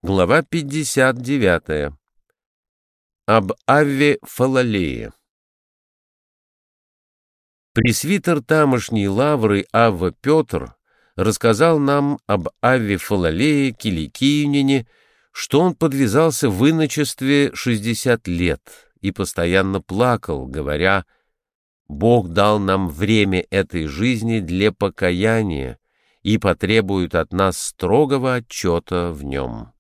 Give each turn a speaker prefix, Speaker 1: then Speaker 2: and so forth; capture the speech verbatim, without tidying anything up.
Speaker 1: Глава пятьдесят девятая. Об Авве Фалалее. Пресвитер тамошней лавры Авва Петр рассказал нам об Авве Фалалее Киликийнине, что он подвязался в иночестве шестьдесят лет и постоянно плакал, говоря: «Бог дал нам время этой жизни для покаяния и потребует от нас строгого отчета в нем».